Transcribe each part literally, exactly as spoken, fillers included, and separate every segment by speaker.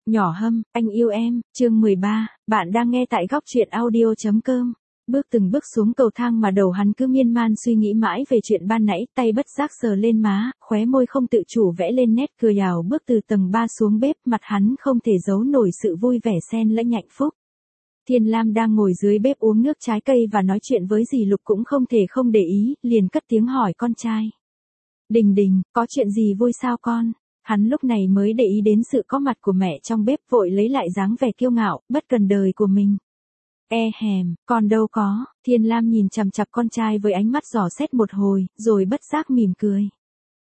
Speaker 1: Nhỏ Hâm, anh yêu em, chương mười ba, bạn đang nghe tại góc truyện audio.com. Bước từng bước xuống cầu thang mà đầu hắn cứ miên man suy nghĩ mãi về chuyện ban nãy, tay bất giác sờ lên má, khóe môi không tự chủ vẽ lên nét cười ảo. Bước từ tầng ba xuống bếp, mặt hắn không thể giấu nổi sự vui vẻ xen lẫn hạnh phúc. Thiên Lam đang ngồi dưới bếp uống nước trái cây và nói chuyện với dì Lục cũng không thể không để ý, liền cất tiếng hỏi con trai. Đình Đình, có chuyện gì vui sao con? Hắn lúc này mới để ý đến sự có mặt của mẹ trong bếp, vội lấy lại dáng vẻ kiêu ngạo, bất cần đời của mình. E hèm, con đâu có. Thiên Lam nhìn chằm chằm con trai với ánh mắt dò xét một hồi, rồi bất giác mỉm cười.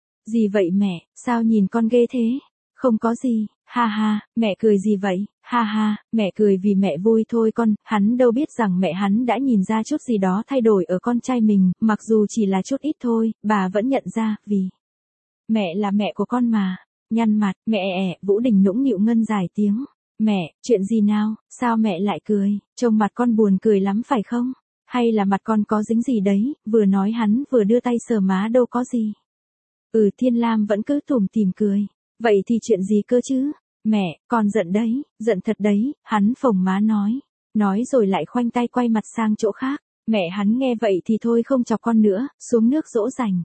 Speaker 1: Gì vậy mẹ, sao nhìn con ghê thế? Không có gì, ha ha, mẹ cười gì vậy? Ha ha, mẹ cười vì mẹ vui thôi con. Hắn đâu biết rằng mẹ hắn đã nhìn ra chút gì đó thay đổi ở con trai mình, mặc dù chỉ là chút ít thôi, bà vẫn nhận ra, vì mẹ là mẹ của con mà. Nhăn mặt, mẹ ẻ, Vũ Đình nũng nịu ngân dài tiếng. Mẹ, chuyện gì nào, sao mẹ lại cười, trông mặt con buồn cười lắm phải không? Hay là mặt con có dính gì đấy? Vừa nói hắn vừa đưa tay sờ má. Đâu có gì. Ừ, Thiên Lam vẫn cứ tủm tỉm cười. Vậy thì chuyện gì cơ chứ? Mẹ, con giận đấy, giận thật đấy, hắn phồng má nói. Nói rồi lại khoanh tay quay mặt sang chỗ khác. Mẹ hắn nghe vậy thì thôi không chọc con nữa, xuống nước dỗ dành.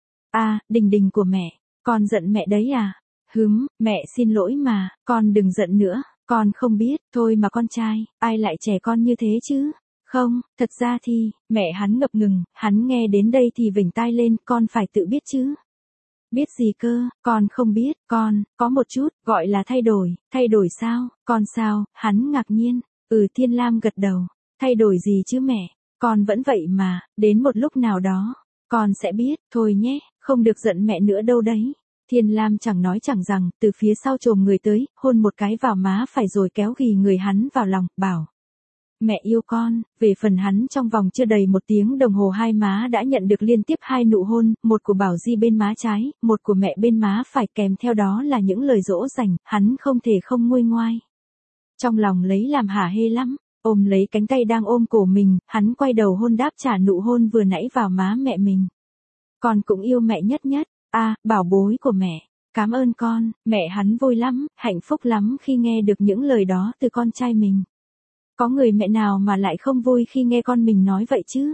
Speaker 1: À, Đình Đình của mẹ, con giận mẹ đấy à? Hứm, mẹ xin lỗi mà, con đừng giận nữa, con không biết, thôi mà con trai, ai lại trẻ con như thế chứ? Không, thật ra thì, mẹ hắn ngập ngừng, hắn nghe đến đây thì vểnh tai lên, con phải tự biết chứ. Biết gì cơ, con không biết, con, có một chút, gọi là thay đổi, thay đổi sao, con sao, hắn ngạc nhiên, ừ Thiên Lam gật đầu, thay đổi gì chứ mẹ, con vẫn vậy mà, đến một lúc nào đó, con sẽ biết, thôi nhé, không được giận mẹ nữa đâu đấy. Thiên Lam chẳng nói chẳng rằng, từ phía sau chồm người tới, hôn một cái vào má phải rồi kéo ghì người hắn vào lòng, bảo. Mẹ yêu con. Về phần hắn, trong vòng chưa đầy một tiếng đồng hồ hai má đã nhận được liên tiếp hai nụ hôn, một của Bảo Di bên má trái, một của mẹ bên má phải, kèm theo đó là những lời dỗ dành, hắn không thể không nguôi ngoai. Trong lòng lấy làm hả hê lắm, ôm lấy cánh tay đang ôm cổ mình, hắn quay đầu hôn đáp trả nụ hôn vừa nãy vào má mẹ mình. Con cũng yêu mẹ nhất nhất. À, bảo bối của mẹ, cảm ơn con. Mẹ hắn vui lắm, hạnh phúc lắm khi nghe được những lời đó từ con trai mình. Có người mẹ nào mà lại không vui khi nghe con mình nói vậy chứ?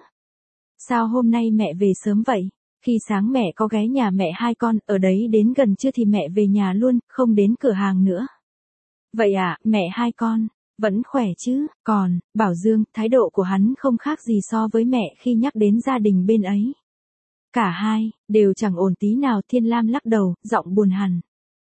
Speaker 1: Sao hôm nay mẹ về sớm vậy? Khi sáng mẹ có ghé nhà mẹ hai con, ở đấy đến gần trưa thì mẹ về nhà luôn, không đến cửa hàng nữa. Vậy à, mẹ hai con, vẫn khỏe chứ? Còn, Bảo Dương, thái độ của hắn không khác gì so với mẹ khi nhắc đến gia đình bên ấy. Cả hai, đều chẳng ổn tí nào. Thiên Lam lắc đầu, giọng buồn hẳn.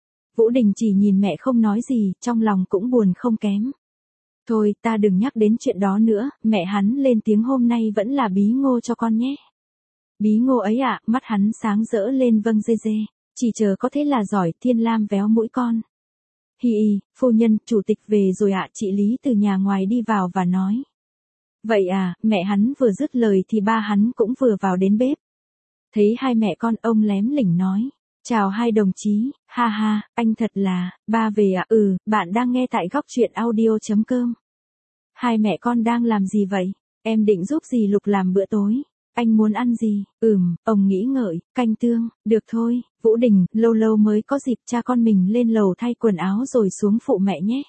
Speaker 1: Vũ Đình chỉ nhìn mẹ không nói gì, trong lòng cũng buồn không kém. Thôi, ta đừng nhắc đến chuyện đó nữa, mẹ hắn lên tiếng hôm nay vẫn là bí ngô cho con nhé. Bí ngô ấy ạ, mắt hắn sáng rỡ lên. Vâng dê dê, chỉ chờ có thế là giỏi. Thiên Lam véo mũi con. Hi hi, phu nhân, chủ tịch về rồi ạ. Chị Lý từ nhà ngoài đi vào và nói. Vậy à, mẹ hắn vừa dứt lời thì ba hắn cũng vừa vào đến bếp. Thấy hai mẹ con, ông lém lỉnh nói. Chào hai đồng chí, ha ha, anh thật là, ba về à? Ừ, bạn đang nghe tại góc truyện audio.com. Hai mẹ con đang làm gì vậy? Em định giúp dì Lục làm bữa tối. Anh muốn ăn gì? Ừm, ông nghĩ ngợi, canh tương, được thôi. Vũ Đình, lâu lâu mới có dịp, cha con mình lên lầu thay quần áo rồi xuống phụ mẹ nhé.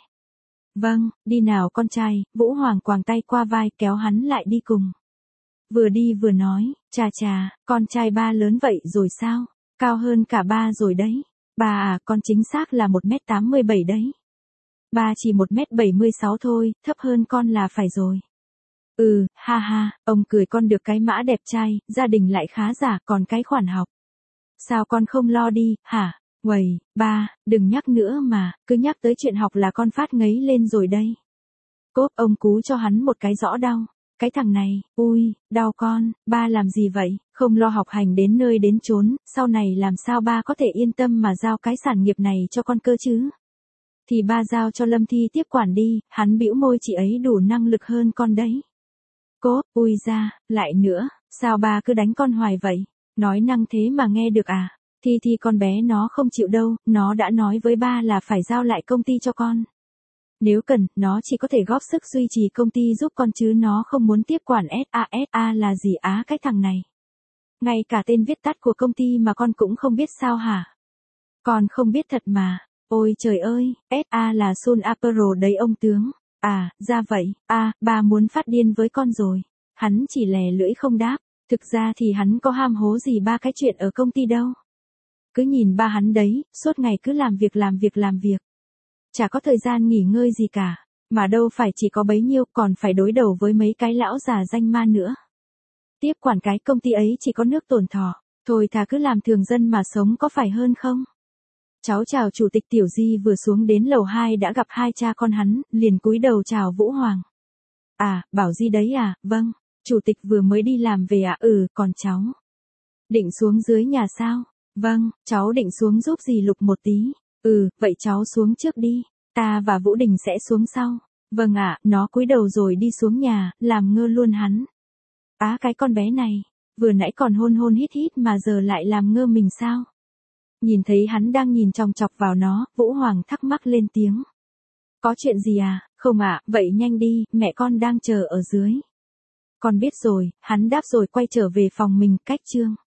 Speaker 1: Vâng, đi nào con trai. Vũ Hoàng quàng tay qua vai kéo hắn lại đi cùng. Vừa đi vừa nói, chà chà, con trai ba lớn vậy rồi sao? Cao hơn cả ba rồi đấy. Ba à, con chính xác là một mét tám mươi bảy đấy. Ba chỉ một mét bảy mươi sáu thôi, thấp hơn con là phải rồi. Ừ, ha ha, ông cười con được cái mã đẹp trai, gia đình lại khá giả, còn cái khoản học. Sao con không lo đi, hả? Uầy, ba, đừng nhắc nữa mà, cứ nhắc tới chuyện học là con phát ngấy lên rồi đây. Cốp, ông cú cho hắn một cái rõ đau. Cái thằng này, ui, đau con, ba làm gì vậy, không lo học hành đến nơi đến chốn, sau này làm sao ba có thể yên tâm mà giao cái sản nghiệp này cho con cơ chứ? Thì ba giao cho Lâm Thi tiếp quản đi, hắn bĩu môi, chị ấy đủ năng lực hơn con đấy. Cốp, ui ra, lại nữa, sao ba cứ đánh con hoài vậy, nói năng thế mà nghe được à? Thi Thi con bé nó không chịu đâu, nó đã nói với ba là phải giao lại công ty cho con. Nếu cần, nó chỉ có thể góp sức duy trì công ty giúp con chứ nó không muốn tiếp quản. ét a ét a là gì á cái thằng này? Ngay cả tên viết tắt của công ty mà con cũng không biết sao hả? Con không biết thật mà. Ôi trời ơi, ét a là Sun Apero đấy ông tướng. À, ra vậy, à, ba muốn phát điên với con rồi. Hắn chỉ lè lưỡi không đáp. Thực ra thì hắn có ham hố gì ba cái chuyện ở công ty đâu. Cứ nhìn ba hắn đấy, suốt ngày cứ làm việc làm việc làm việc. Chả có thời gian nghỉ ngơi gì cả. Mà đâu phải chỉ có bấy nhiêu, còn phải đối đầu với mấy cái lão già danh ma nữa. Tiếp quản cái công ty ấy chỉ có nước tổn thọ. Thôi thà cứ làm thường dân mà sống có phải hơn không? Cháu chào chủ tịch Tiểu Di vừa xuống đến lầu hai đã gặp hai cha con hắn, liền cúi đầu chào Vũ Hoàng. À, Bảo Di đấy à, vâng. Chủ tịch vừa mới đi làm về à, ừ, còn cháu. Định xuống dưới nhà sao? Vâng, cháu định xuống giúp dì Lục một tí. Ừ, vậy cháu xuống trước đi. Ta và Vũ Đình sẽ xuống sau. Vâng ạ, nó cúi đầu rồi đi xuống nhà, làm ngơ luôn hắn. Á cái con bé này, vừa nãy còn hôn hôn hít hít mà giờ lại làm ngơ mình sao? Nhìn thấy hắn đang nhìn chòng chọc vào nó, Vũ Hoàng thắc mắc lên tiếng. Có chuyện gì à? Không ạ, vậy nhanh đi, mẹ con đang chờ ở dưới. Con biết rồi, hắn đáp rồi quay trở về phòng mình, cách chương.